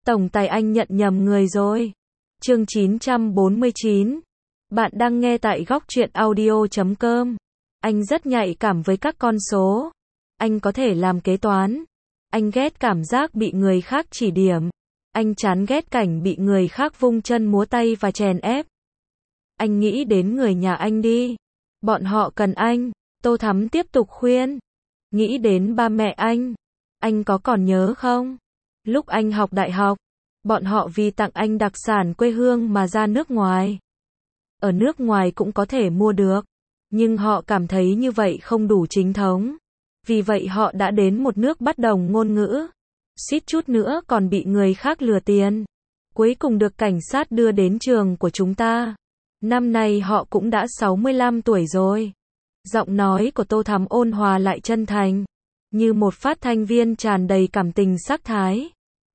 Tổng tài anh nhận nhầm người rồi. Chương 949. Bạn đang nghe tại góc truyện audio.com. Anh rất nhạy cảm với các con số. Anh có thể làm kế toán. Anh ghét cảm giác bị người khác chỉ điểm. Anh chán ghét cảnh bị người khác vung chân múa tay và chèn ép. Anh nghĩ đến người nhà anh đi. Bọn họ cần anh. Tô Thắm tiếp tục khuyên. Nghĩ đến ba mẹ anh có còn nhớ không? Lúc anh học đại học, bọn họ vì tặng anh đặc sản quê hương mà ra nước ngoài. Ở nước ngoài cũng có thể mua được, nhưng họ cảm thấy như vậy không đủ chính thống. Vì vậy họ đã đến một nước bất đồng ngôn ngữ. Suýt chút nữa còn bị người khác lừa tiền. Cuối cùng được cảnh sát đưa đến trường của chúng ta. Năm nay họ cũng đã 65 tuổi rồi. Giọng nói của Tô Thắm ôn hòa lại chân thành, như một phát thanh viên tràn đầy cảm tình sắc thái.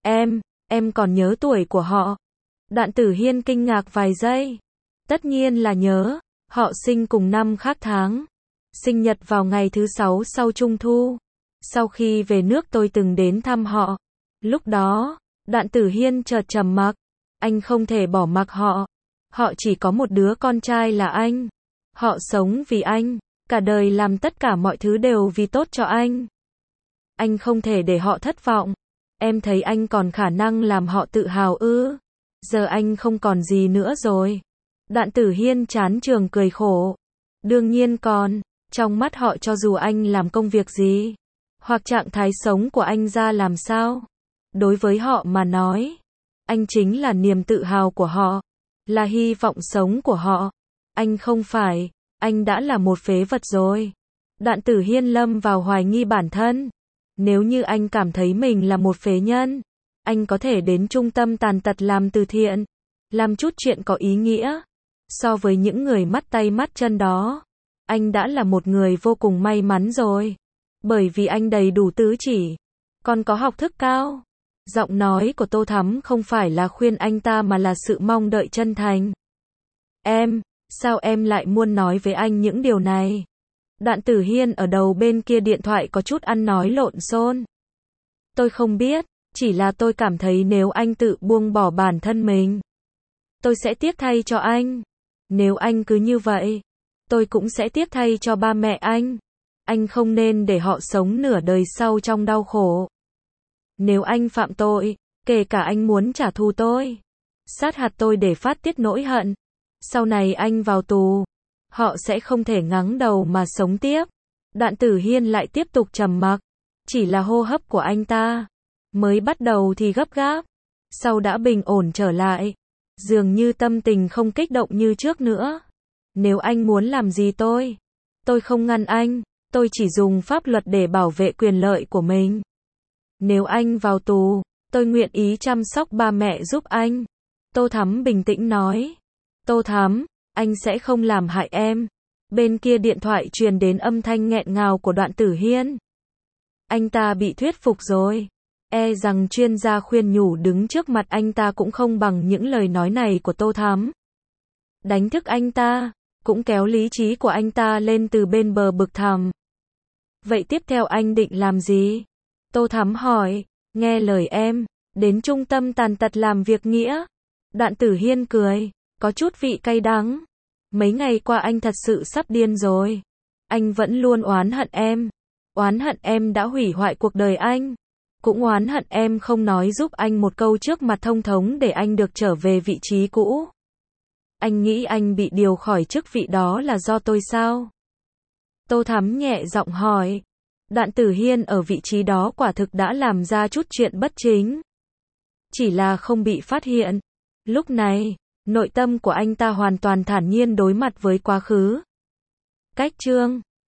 Em còn nhớ tuổi của họ? Đạn Tử Hiên kinh ngạc vài giây. Tất nhiên là nhớ, họ sinh cùng năm khác tháng. Sinh nhật vào ngày thứ 6 sau Trung Thu. Sau khi về nước tôi từng đến thăm họ. Lúc đó, Đạn Tử Hiên chợt trầm mặc. Anh không thể bỏ mặc họ. Họ chỉ có một đứa con trai là anh. Họ sống vì anh, cả đời làm tất cả mọi thứ đều vì tốt cho anh. Anh không thể để họ thất vọng. Em thấy anh còn khả năng làm họ tự hào ư? Giờ anh không còn gì nữa rồi. Đạn Tử Hiên chán trường cười khổ. Đương nhiên còn, trong mắt họ cho dù anh làm công việc gì, hoặc trạng thái sống của anh ra làm sao, đối với họ mà nói, anh chính là niềm tự hào của họ, là hy vọng sống của họ. Anh không phải, anh đã là một phế vật rồi. Đạn Tử Hiên lâm vào hoài nghi bản thân. Nếu như anh cảm thấy mình là một phế nhân, anh có thể đến trung tâm tàn tật làm từ thiện, làm chút chuyện có ý nghĩa. So với những người mắt tay mắt chân đó, anh đã là một người vô cùng may mắn rồi. Bởi vì anh đầy đủ tứ chỉ, còn có học thức cao. Giọng nói của Tô Thắm không phải là khuyên anh ta mà là sự mong đợi chân thành. Sao em lại muốn nói với anh những điều này? Đạn Tử Hiên ở đầu bên kia điện thoại có chút ăn nói lộn xộn. Tôi không biết, chỉ là tôi cảm thấy nếu anh tự buông bỏ bản thân mình, tôi sẽ tiếc thay cho anh. Nếu anh cứ như vậy, tôi cũng sẽ tiếc thay cho ba mẹ anh. Anh không nên để họ sống nửa đời sau trong đau khổ. Nếu anh phạm tội, kể cả anh muốn trả thù tôi, sát hại tôi để phát tiết nỗi hận, sau này anh vào tù, họ sẽ không thể ngẩng đầu mà sống tiếp. Đạn Tử Hiên lại tiếp tục trầm mặc. Chỉ là hô hấp của anh ta mới bắt đầu thì gấp gáp, sau đã bình ổn trở lại, dường như tâm tình không kích động như trước nữa. Nếu anh muốn làm gì tôi không ngăn anh, tôi chỉ dùng pháp luật để bảo vệ quyền lợi của mình. Nếu anh vào tù, tôi nguyện ý chăm sóc ba mẹ giúp anh. Tô Thắm bình tĩnh nói. Tô Thắm, anh sẽ không làm hại em. Bên kia điện thoại truyền đến âm thanh nghẹn ngào của Đạn Tử Hiên. Anh ta bị thuyết phục rồi. E rằng chuyên gia khuyên nhủ đứng trước mặt anh ta cũng không bằng những lời nói này của Tô Thắm. Đánh thức anh ta, cũng kéo lý trí của anh ta lên từ bên bờ vực thẳm. Vậy tiếp theo anh định làm gì? Tô Thắm hỏi. Nghe lời em, đến trung tâm tàn tật làm việc nghĩa. Đạn Tử Hiên cười, có chút vị cay đắng. Mấy ngày qua anh thật sự sắp điên rồi. Anh vẫn luôn oán hận em. Oán hận em đã hủy hoại cuộc đời anh. Cũng oán hận em không nói giúp anh một câu trước mặt thông thống để anh được trở về vị trí cũ. Anh nghĩ anh bị điều khỏi chức vị đó là do tôi sao? Tô Thắm nhẹ giọng hỏi. Đạn Tử Hiên ở vị trí đó quả thực đã làm ra chút chuyện bất chính. Chỉ là không bị phát hiện. Lúc này, nội tâm của anh ta hoàn toàn thản nhiên đối mặt với quá khứ. Cách chương